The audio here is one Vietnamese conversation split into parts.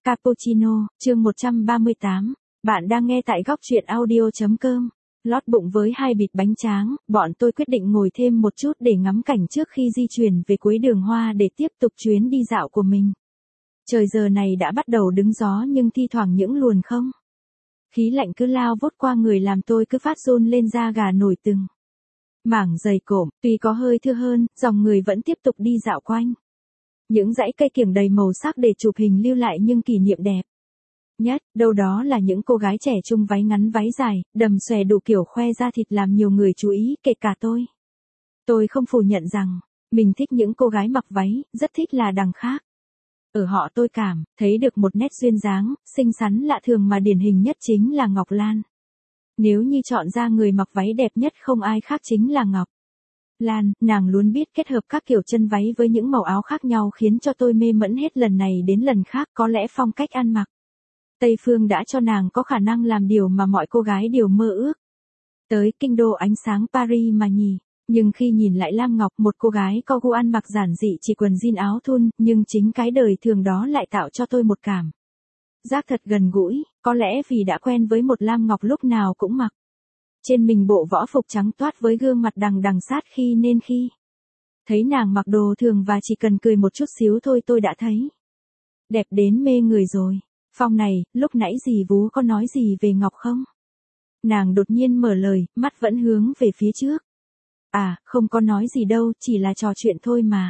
Cappuccino, chương 138. Bạn đang nghe tại góc truyện audio.com. Lót bụng với hai bịch bánh tráng, bọn tôi quyết định ngồi thêm một chút để ngắm cảnh trước khi di chuyển về cuối đường hoa để tiếp tục chuyến đi dạo của mình. Trời giờ này đã bắt đầu đứng gió nhưng thi thoảng những luồn không. Khí lạnh cứ lao vút qua người làm tôi cứ phát run lên da gà nổi từng mảng dày cộm, tuy có hơi thưa hơn, dòng người vẫn tiếp tục đi dạo quanh những dãy cây kiểng đầy màu sắc để chụp hình lưu lại những kỷ niệm đẹp nhất. Đâu đó là những cô gái trẻ trung váy ngắn váy dài, đầm xòe đủ kiểu khoe da thịt làm nhiều người chú ý, kể cả tôi. Tôi không phủ nhận rằng mình thích những cô gái mặc váy, rất thích là đằng khác. Ở họ tôi cảm thấy được một nét duyên dáng, xinh xắn lạ thường mà điển hình nhất chính là Ngọc Lan. Nếu như chọn ra người mặc váy đẹp nhất không ai khác chính là Ngọc Lan. Nàng luôn biết kết hợp các kiểu chân váy với những màu áo khác nhau khiến cho tôi mê mẩn hết lần này đến lần khác. Có lẽ phong cách ăn mặc Tây Phương đã cho nàng có khả năng làm điều mà mọi cô gái đều mơ ước. Tới kinh đô ánh sáng Paris mà nhỉ. Nhưng khi nhìn lại Lam Ngọc, một cô gái có gu ăn mặc giản dị chỉ quần jean áo thun, nhưng chính cái đời thường đó lại tạo cho tôi một cảm giác thật gần gũi, có lẽ vì đã quen với một Lam Ngọc lúc nào cũng mặc trên mình bộ võ phục trắng toát với gương mặt đằng đằng sát khi nên khi thấy nàng mặc đồ thường và chỉ cần cười một chút xíu thôi tôi đã thấy đẹp đến mê người rồi. Phong này, lúc nãy dì Vú có nói gì về Ngọc không? Nàng đột nhiên mở lời, mắt vẫn hướng về phía trước. À, không có nói gì đâu, chỉ là trò chuyện thôi mà.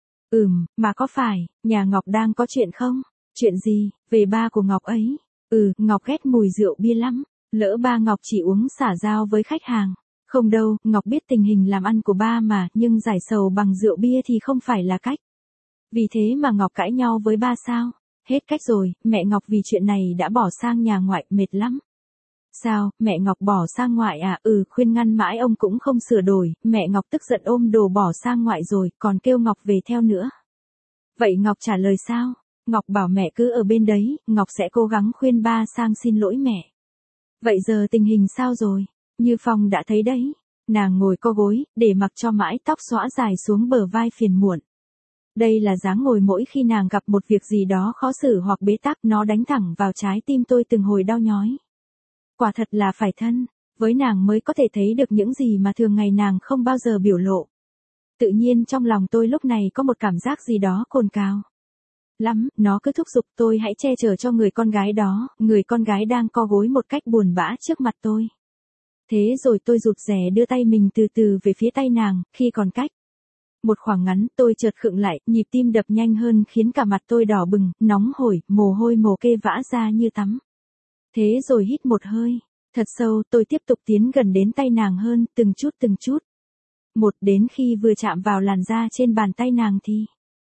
Mà có phải, nhà Ngọc đang có chuyện không? Chuyện gì, về ba của Ngọc ấy? Ngọc ghét mùi rượu bia lắm. Lỡ ba Ngọc chỉ uống xả dao với khách hàng. Không đâu, Ngọc biết tình hình làm ăn của ba mà, nhưng giải sầu bằng rượu bia thì không phải là cách. Vì thế mà Ngọc cãi nhau với ba sao? Hết cách rồi, mẹ Ngọc vì chuyện này đã bỏ sang nhà ngoại, mệt lắm. Sao, mẹ Ngọc bỏ sang ngoại à? Khuyên ngăn mãi ông cũng không sửa đổi, mẹ Ngọc tức giận ôm đồ bỏ sang ngoại rồi, còn kêu Ngọc về theo nữa. Vậy Ngọc trả lời sao? Ngọc bảo mẹ cứ ở bên đấy, Ngọc sẽ cố gắng khuyên ba sang xin lỗi mẹ. Vậy giờ tình hình sao rồi? Như Phong đã thấy đấy. Nàng ngồi co gối, để mặc cho mái tóc xõa dài xuống bờ vai phiền muộn. Đây là dáng ngồi mỗi khi nàng gặp một việc gì đó khó xử hoặc bế tắc, nó đánh thẳng vào trái tim tôi từng hồi đau nhói. Quả thật là phải thân với nàng mới có thể thấy được những gì mà thường ngày nàng không bao giờ biểu lộ. Tự nhiên trong lòng tôi lúc này có một cảm giác gì đó cồn cào lắm, nó cứ thúc giục tôi hãy che chở cho người con gái đó, người con gái đang co gối một cách buồn bã trước mặt tôi. Thế rồi tôi rụt rè đưa tay mình từ từ về phía tay nàng, khi còn cách một khoảng ngắn, tôi chợt khựng lại, nhịp tim đập nhanh hơn khiến cả mặt tôi đỏ bừng, nóng hổi, mồ hôi mồ kê vã ra như tắm. Thế rồi hít một hơi thật sâu, tôi tiếp tục tiến gần đến tay nàng hơn, từng chút. Một đến khi vừa chạm vào làn da trên bàn tay nàng thì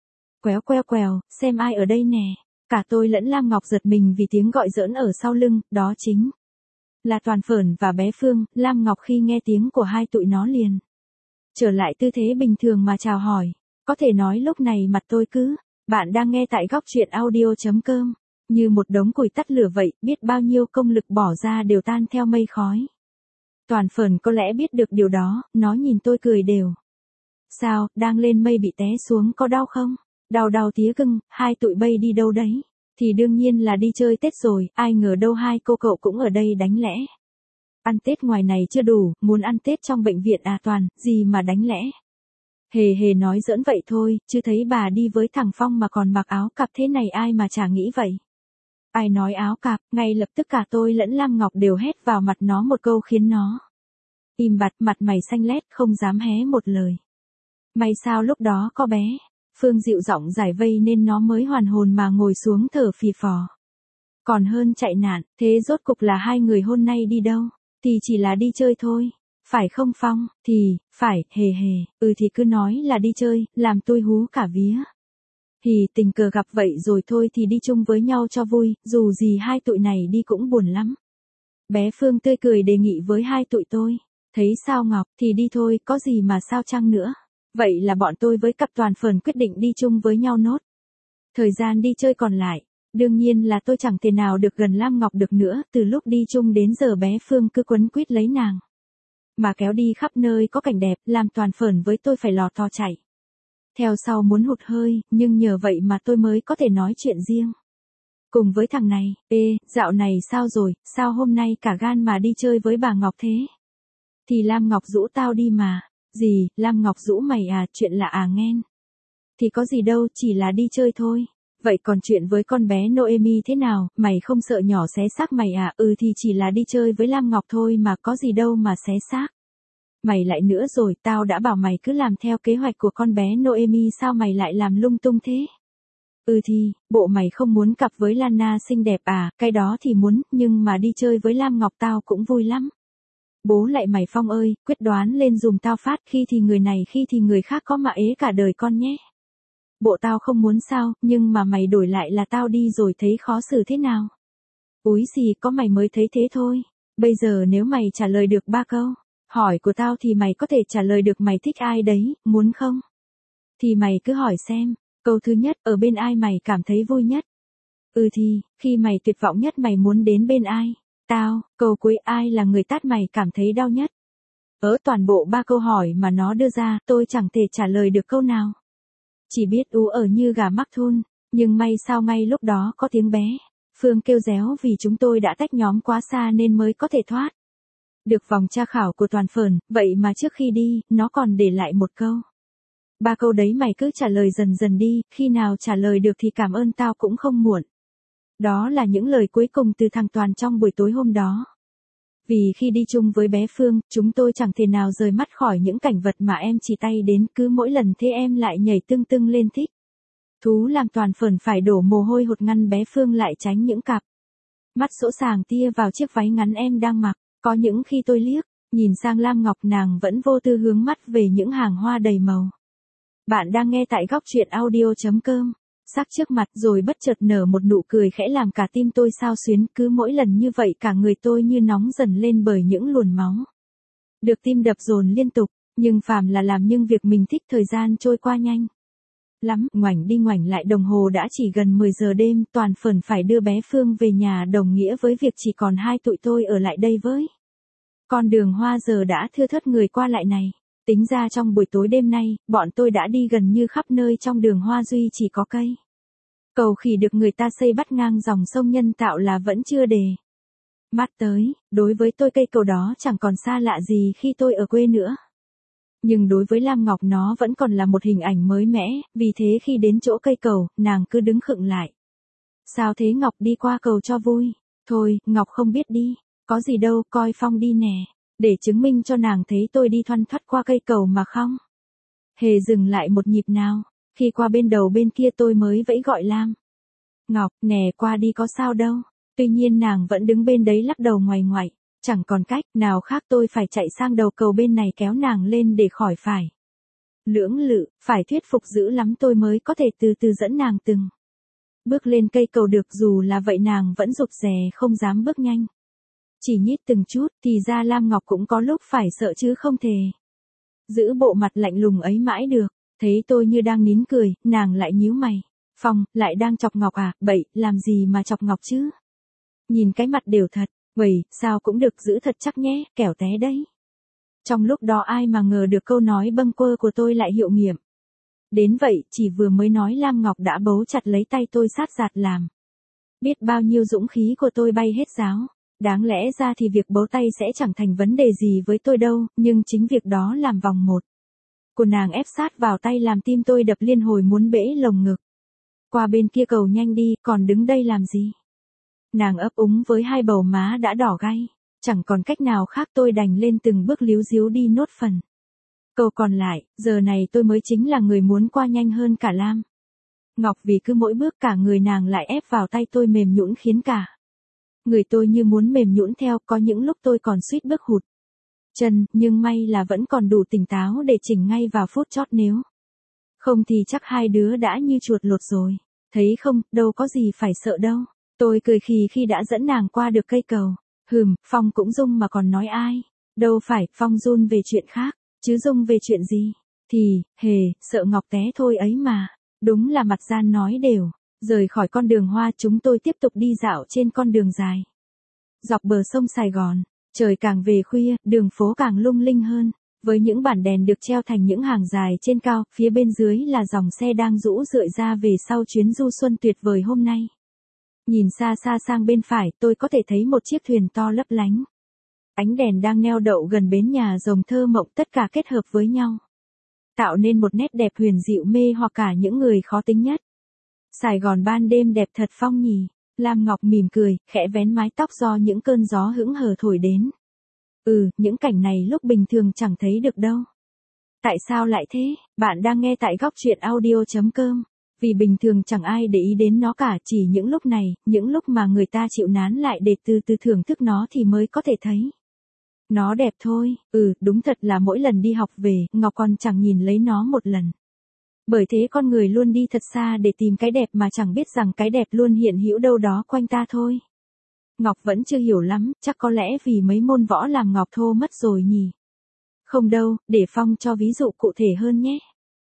quèo, xem ai ở đây nè. Cả tôi lẫn Lam Ngọc giật mình vì tiếng gọi giỡn ở sau lưng, đó chính là Toàn Phởn và bé Phương. Lam Ngọc khi nghe tiếng của hai tụi nó liền trở lại tư thế bình thường mà chào hỏi. Có thể nói lúc này mặt tôi cứ, bạn đang nghe tại góc truyện audio.com, như một đống củi tắt lửa vậy, biết bao nhiêu công lực bỏ ra đều tan theo mây khói. Toàn Phởn có lẽ biết được điều đó, nó nhìn tôi cười đều. Sao, đang lên mây bị té xuống có đau không? Đau tía cưng, hai tụi bay đi đâu đấy? Thì đương nhiên là đi chơi Tết rồi, ai ngờ đâu hai cô cậu cũng ở đây đánh lẽ. Ăn Tết ngoài này chưa đủ, muốn ăn Tết trong bệnh viện à Toàn, gì mà đánh lẽ. Hề nói giỡn vậy thôi, chứ thấy bà đi với thằng Phong mà còn mặc áo cạp thế này ai mà chả nghĩ vậy. Ai nói áo cạp, ngay lập tức cả tôi lẫn Lam Ngọc đều hét vào mặt nó một câu khiến nó im bặt, mặt mày xanh lét, không dám hé một lời. May sao lúc đó có bé Phương dịu giọng giải vây nên nó mới hoàn hồn mà ngồi xuống thở phì phò. Còn hơn chạy nạn, thế rốt cục là hai người hôm nay đi đâu? Thì chỉ là đi chơi thôi. Phải không Phong? Thì, phải, hề. Thì cứ nói là đi chơi, làm tôi hú cả vía. Tình cờ gặp vậy rồi thôi thì đi chung với nhau cho vui, dù gì hai tụi này đi cũng buồn lắm. Bé Phương tươi cười đề nghị với hai tụi tôi. Thấy sao Ngọc, thì đi thôi, có gì mà sao chăng nữa. Vậy là bọn tôi với cặp Toàn Phởn quyết định đi chung với nhau nốt. Thời gian đi chơi còn lại, đương nhiên là tôi chẳng thể nào được gần Lam Ngọc được nữa, từ lúc đi chung đến giờ bé Phương cứ quấn quýt lấy nàng. Mà kéo đi khắp nơi có cảnh đẹp, làm Toàn Phởn với tôi phải lò thò chạy theo sau muốn hụt hơi, nhưng nhờ vậy mà tôi mới có thể nói chuyện riêng Cùng với thằng này, dạo này sao rồi, sao hôm nay cả gan mà đi chơi với bà Ngọc thế? Thì Lam Ngọc rủ tao đi mà. Gì, Lam Ngọc rủ mày à, chuyện lạ à nghen. Thì có gì đâu, chỉ là đi chơi thôi. Vậy còn chuyện với con bé Noemi thế nào, mày không sợ nhỏ xé xác mày à? Thì chỉ là đi chơi với Lam Ngọc thôi mà có gì đâu mà xé xác. Mày lại nữa rồi, tao đã bảo mày cứ làm theo kế hoạch của con bé Noemi, sao mày lại làm lung tung thế? Thì, bộ mày không muốn cặp với Lana xinh đẹp à, cái đó thì muốn, nhưng mà đi chơi với Lam Ngọc tao cũng vui lắm. Bố lại mày Phong ơi, quyết đoán lên dùm tao phát, khi thì người này khi thì người khác có mà ế cả đời con nhé. Bộ tao không muốn sao, nhưng mà mày đổi lại là tao đi rồi thấy khó xử thế nào? Úi gì, có mày mới thấy thế thôi. Bây giờ nếu mày trả lời được 3 câu hỏi của tao thì mày có thể trả lời được mày thích ai đấy, muốn không? Thì mày cứ hỏi xem. Câu thứ nhất, ở bên ai mày cảm thấy vui nhất? Thì, khi mày tuyệt vọng nhất mày muốn đến bên ai? Tao. Câu cuối, ai là người tát mày cảm thấy đau nhất? Ở toàn bộ 3 câu hỏi mà nó đưa ra, tôi chẳng thể trả lời được câu nào. Chỉ biết ú ở như gà mắc thun, nhưng may sao ngay lúc đó có tiếng bé Phương kêu réo vì chúng tôi đã tách nhóm quá xa nên mới có thể thoát được vòng tra khảo của toàn phờn, vậy mà trước khi đi, nó còn để lại một câu. 3 câu đấy mày cứ trả lời dần dần đi, khi nào trả lời được thì cảm ơn tao cũng không muộn. Đó là những lời cuối cùng từ thằng Toàn trong buổi tối hôm đó. Vì khi đi chung với bé Phương, chúng tôi chẳng thể nào rời mắt khỏi những cảnh vật mà em chỉ tay đến, cứ mỗi lần thế em lại nhảy tưng tưng lên thích thú làm Toàn phởn phải đổ mồ hôi hột ngăn bé Phương lại tránh những cặp mắt sỗ sàng tia vào chiếc váy ngắn em đang mặc. Có những khi tôi liếc nhìn sang Lam Ngọc, nàng vẫn vô tư hướng mắt về những hàng hoa đầy màu. Bạn đang nghe tại góc truyện audio.com. Sắc trước mặt rồi bất chợt nở một nụ cười khẽ làm cả tim tôi xao xuyến, cứ mỗi lần như vậy cả người tôi như nóng dần lên bởi những luồn máu. Được tim đập dồn liên tục, nhưng phàm là làm nhưng việc mình thích thời gian trôi qua nhanh lắm, ngoảnh đi ngoảnh lại đồng hồ đã chỉ gần 10 giờ đêm, Toàn phởn phải đưa bé Phương về nhà đồng nghĩa với việc chỉ còn hai tụi tôi ở lại đây với con đường hoa giờ đã thưa thớt người qua lại này. Tính ra trong buổi tối đêm nay, bọn tôi đã đi gần như khắp nơi trong đường hoa duy chỉ có cây cầu khỉ được người ta xây bắt ngang dòng sông nhân tạo là vẫn chưa để mắt tới. Đối với tôi cây cầu đó chẳng còn xa lạ gì khi tôi ở quê nữa. Nhưng đối với Lam Ngọc nó vẫn còn là một hình ảnh mới mẻ, vì thế khi đến chỗ cây cầu, nàng cứ đứng khựng lại. Sao thế Ngọc, đi qua cầu cho vui? Thôi, Ngọc không biết đi. Có gì đâu, coi Phong đi nè. Để chứng minh cho nàng thấy tôi đi thoăn thoắt qua cây cầu mà không hề dừng lại một nhịp nào. Khi qua bên đầu bên kia tôi mới vẫy gọi Lam Ngọc, nè qua đi có sao đâu. Tuy nhiên nàng vẫn đứng bên đấy lắc đầu ngoại ngoại. Chẳng còn cách nào khác tôi phải chạy sang đầu cầu bên này kéo nàng lên để khỏi phải lưỡng lự, phải thuyết phục dữ lắm tôi mới có thể từ từ dẫn nàng từng bước lên cây cầu được, dù là vậy nàng vẫn rụt rè không dám bước nhanh. Chỉ nhích từng chút, thì ra Lam Ngọc cũng có lúc phải sợ chứ không thể giữ bộ mặt lạnh lùng ấy mãi được. Thấy tôi như đang nín cười, nàng lại nhíu mày. Phong, lại đang chọc Ngọc à? Bậy, làm gì mà chọc Ngọc chứ? Nhìn cái mặt đều thật. Vậy, sao cũng được, giữ thật chắc nhé, kẻo té đấy. Trong lúc đó ai mà ngờ được câu nói bâng quơ của tôi lại hiệu nghiệm. Đến vậy, chỉ vừa mới nói Lam Ngọc đã bấu chặt lấy tay tôi sát giạt làm biết bao nhiêu dũng khí của tôi bay hết giáo. Đáng lẽ ra thì việc bấu tay sẽ chẳng thành vấn đề gì với tôi đâu, nhưng chính việc đó làm vòng một của nàng ép sát vào tay làm tim tôi đập liên hồi muốn bể lồng ngực. Qua bên kia cầu nhanh đi, còn đứng đây làm gì? Nàng ấp úng với hai bầu má đã đỏ gay. Chẳng còn cách nào khác tôi đành lên từng bước líu díu đi nốt phần cầu còn lại. Giờ này tôi mới chính là người muốn qua nhanh hơn cả Lam Ngọc, vì cứ mỗi bước cả người nàng lại ép vào tay tôi mềm nhũn khiến cả người tôi như muốn mềm nhũn theo. Có những lúc tôi còn suýt bước hụt chân, nhưng may là vẫn còn đủ tỉnh táo để chỉnh ngay vào phút chót, nếu không thì chắc hai đứa đã như chuột lột rồi. Thấy không, đâu có gì phải sợ đâu. Tôi cười khì khi đã dẫn nàng qua được cây cầu. Phong cũng rung mà còn nói ai. Đâu phải, Phong run về chuyện khác, chứ rung về chuyện gì? Thì, sợ Ngọc té thôi ấy mà. Đúng là mặt gian nói đều. Rời khỏi con đường hoa chúng tôi tiếp tục đi dạo trên con đường dài dọc bờ sông Sài Gòn. Trời càng về khuya, đường phố càng lung linh hơn. Với những bản đèn được treo thành những hàng dài trên cao, phía bên dưới là dòng xe đang rũ rượi ra về sau chuyến du xuân tuyệt vời hôm nay. Nhìn xa xa sang bên phải, tôi có thể thấy một chiếc thuyền to lấp lánh. Ánh đèn đang neo đậu gần bến nhà rồng thơ mộng, tất cả kết hợp với nhau, tạo nên một nét đẹp huyền dịu mê hoặc cả những người khó tính nhất. Sài Gòn ban đêm đẹp thật Phong nhỉ. Lam Ngọc mỉm cười, khẽ vén mái tóc do những cơn gió hững hờ thổi đến. Những cảnh này lúc bình thường chẳng thấy được đâu. Tại sao lại thế? Bạn đang nghe tại góc truyện audio.com. Vì bình thường chẳng ai để ý đến nó cả, chỉ những lúc này, những lúc mà người ta chịu nán lại để từ từ thưởng thức nó thì mới có thể thấy. Nó đẹp thôi. Đúng thật là mỗi lần đi học về, Ngọc còn chẳng nhìn lấy nó một lần. Bởi thế con người luôn đi thật xa để tìm cái đẹp mà chẳng biết rằng cái đẹp luôn hiện hữu đâu đó quanh ta thôi. Ngọc vẫn chưa hiểu lắm, chắc có lẽ vì mấy môn võ làm Ngọc thô mất rồi nhỉ. Không đâu, để Phong cho ví dụ cụ thể hơn nhé.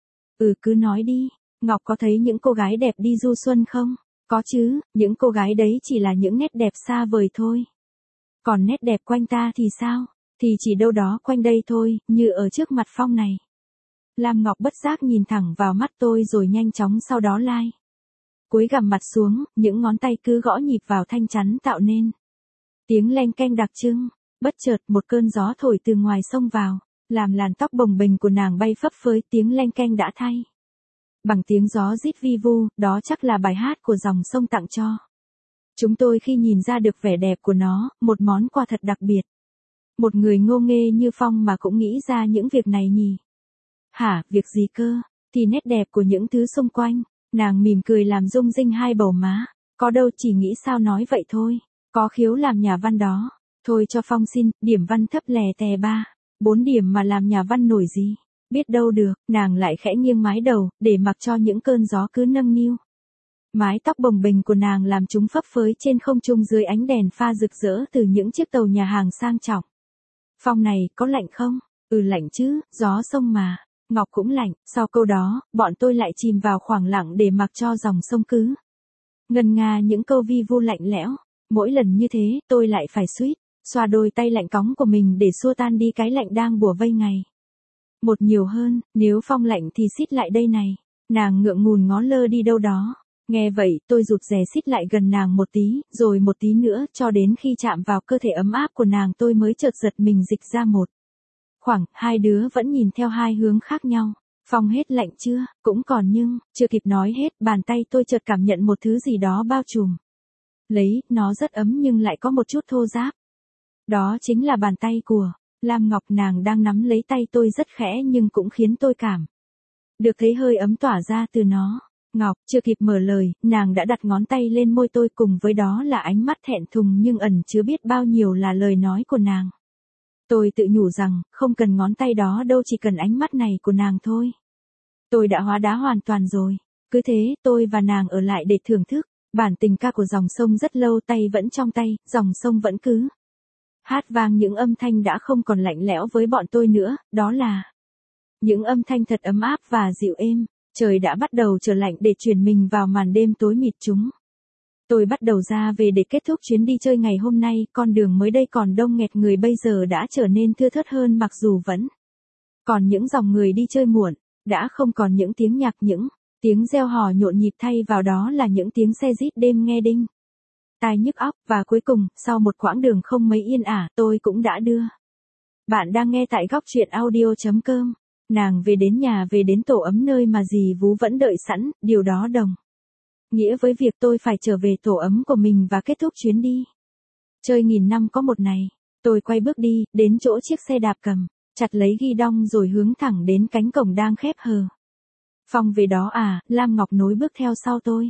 Cứ nói đi. Ngọc có thấy những cô gái đẹp đi du xuân không? Có chứ, những cô gái đấy chỉ là những nét đẹp xa vời thôi. Còn nét đẹp quanh ta thì sao? Thì chỉ đâu đó quanh đây thôi, như ở trước mặt Phong này. Lam Ngọc bất giác nhìn thẳng vào mắt tôi rồi nhanh chóng sau đó lai. Cúi gằm mặt xuống, những ngón tay cứ gõ nhịp vào thanh chắn tạo nên tiếng leng keng đặc trưng. Bất chợt một cơn gió thổi từ ngoài sông vào, làm làn tóc bồng bềnh của nàng bay phấp phới, tiếng leng keng đã thay bằng tiếng gió rít vi vu, đó chắc là bài hát của dòng sông tặng cho chúng tôi khi nhìn ra được vẻ đẹp của nó, một món quà thật đặc biệt. Một người ngô nghê như Phong mà cũng nghĩ ra những việc này nhỉ? Hả, việc gì cơ? Thì nét đẹp của những thứ xung quanh. Nàng mỉm cười làm rung rinh hai bầu má. Có đâu, chỉ nghĩ sao nói vậy thôi. Có khiếu làm nhà văn đó. Thôi cho Phong xin, điểm văn thấp lè tè 3, 4 điểm mà làm nhà văn nổi gì. Biết đâu được, nàng lại khẽ nghiêng mái đầu, để mặc cho những cơn gió cứ nâng niu. Mái tóc bồng bềnh của nàng làm chúng phấp phới trên không trung dưới ánh đèn pha rực rỡ từ những chiếc tàu nhà hàng sang trọng. Phong này, có lạnh không? Lạnh chứ, gió sông mà. Ngọc cũng lạnh. Sau câu đó, bọn tôi lại chìm vào khoảng lặng để mặc cho dòng sông cứ ngân nga những câu vi vu lạnh lẽo. Mỗi lần như thế, tôi lại phải suýt xoa đôi tay lạnh cóng của mình để xua tan đi cái lạnh đang bủa vây ngày một nhiều hơn. Nếu Phong lạnh thì xít lại đây này. Nàng ngượng ngùng ngó lơ đi đâu đó. Nghe vậy, tôi rụt rè xít lại gần nàng một tí, rồi một tí nữa, cho đến khi chạm vào cơ thể ấm áp của nàng tôi mới chợt giật mình dịch ra một khoảng. Hai đứa vẫn nhìn theo hai hướng khác nhau. Phong hết lạnh chưa? Cũng còn nhưng, chưa kịp nói hết, bàn tay tôi chợt cảm nhận một thứ gì đó bao trùm lấy, nó rất ấm nhưng lại có một chút thô ráp. Đó chính là bàn tay của Lam Ngọc. Nàng đang nắm lấy tay tôi rất khẽ nhưng cũng khiến tôi cảm được thấy hơi ấm tỏa ra từ nó. Ngọc, chưa kịp mở lời, nàng đã đặt ngón tay lên môi tôi, cùng với đó là ánh mắt thẹn thùng nhưng ẩn chứa biết bao nhiêu là lời nói của nàng. Tôi tự nhủ rằng, không cần ngón tay đó đâu, chỉ cần ánh mắt này của nàng thôi. Tôi đã hóa đá hoàn toàn rồi. Cứ thế, tôi và nàng ở lại để thưởng thức bản tình ca của dòng sông rất lâu. Tay vẫn trong tay, dòng sông vẫn cứ hát vang những âm thanh đã không còn lạnh lẽo với bọn tôi nữa, đó là những âm thanh thật ấm áp và dịu êm. Trời đã bắt đầu trở lạnh để chuyển mình vào màn đêm tối mịt chúng. Tôi bắt đầu ra về để kết thúc chuyến đi chơi ngày hôm nay. Con đường mới đây còn đông nghẹt người bây giờ đã trở nên thưa thớt hơn, mặc dù vẫn còn những dòng người đi chơi muộn. Đã không còn những tiếng nhạc, những tiếng reo hò nhộn nhịp, thay vào đó là những tiếng xe rít đêm nghe đinh tai nhức óc. Và cuối cùng, sau một quãng đường không mấy yên ả, tôi cũng đã đưa bạn đang nghe tại góc truyện audio.com. Nàng về đến nhà, về đến tổ ấm nơi mà dì Vú vẫn đợi sẵn. Điều đó đồng nghĩa với việc tôi phải trở về tổ ấm của mình và kết thúc chuyến đi chơi nghìn năm có một này. Tôi quay bước đi, đến chỗ chiếc xe đạp cầm chặt lấy ghi đong rồi hướng thẳng đến cánh cổng đang khép hờ. Phong về đó à? Lam Ngọc nối bước theo sau tôi.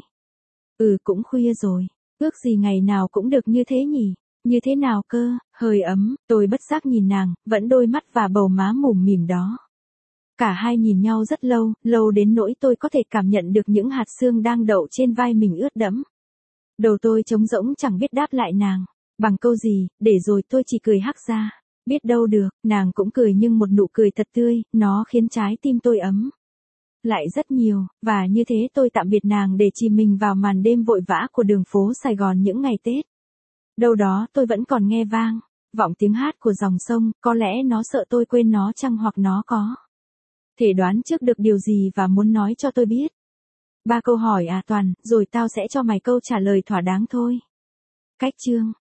Cũng khuya rồi. Ước gì ngày nào cũng được như thế nhỉ? Như thế nào cơ? Hơi ấm. Tôi bất giác nhìn nàng, vẫn đôi mắt và bầu má mủm mỉm đó. Cả hai nhìn nhau rất lâu, lâu đến nỗi tôi có thể cảm nhận được những hạt sương đang đậu trên vai mình ướt đẫm. Đầu tôi trống rỗng chẳng biết đáp lại nàng bằng câu gì, để rồi tôi chỉ cười hắc ra. Biết đâu được, nàng cũng cười nhưng một nụ cười thật tươi, nó khiến trái tim tôi ấm lại rất nhiều. Và như thế tôi tạm biệt nàng để chìm mình vào màn đêm vội vã của đường phố Sài Gòn những ngày Tết. Đâu đó tôi vẫn còn nghe vang vọng tiếng hát của dòng sông. Có lẽ nó sợ tôi quên nó chăng, hoặc nó có thể đoán trước được điều gì và muốn nói cho tôi biết. 3 câu hỏi à Toàn, rồi tao sẽ cho mày câu trả lời thỏa đáng thôi. Cách chương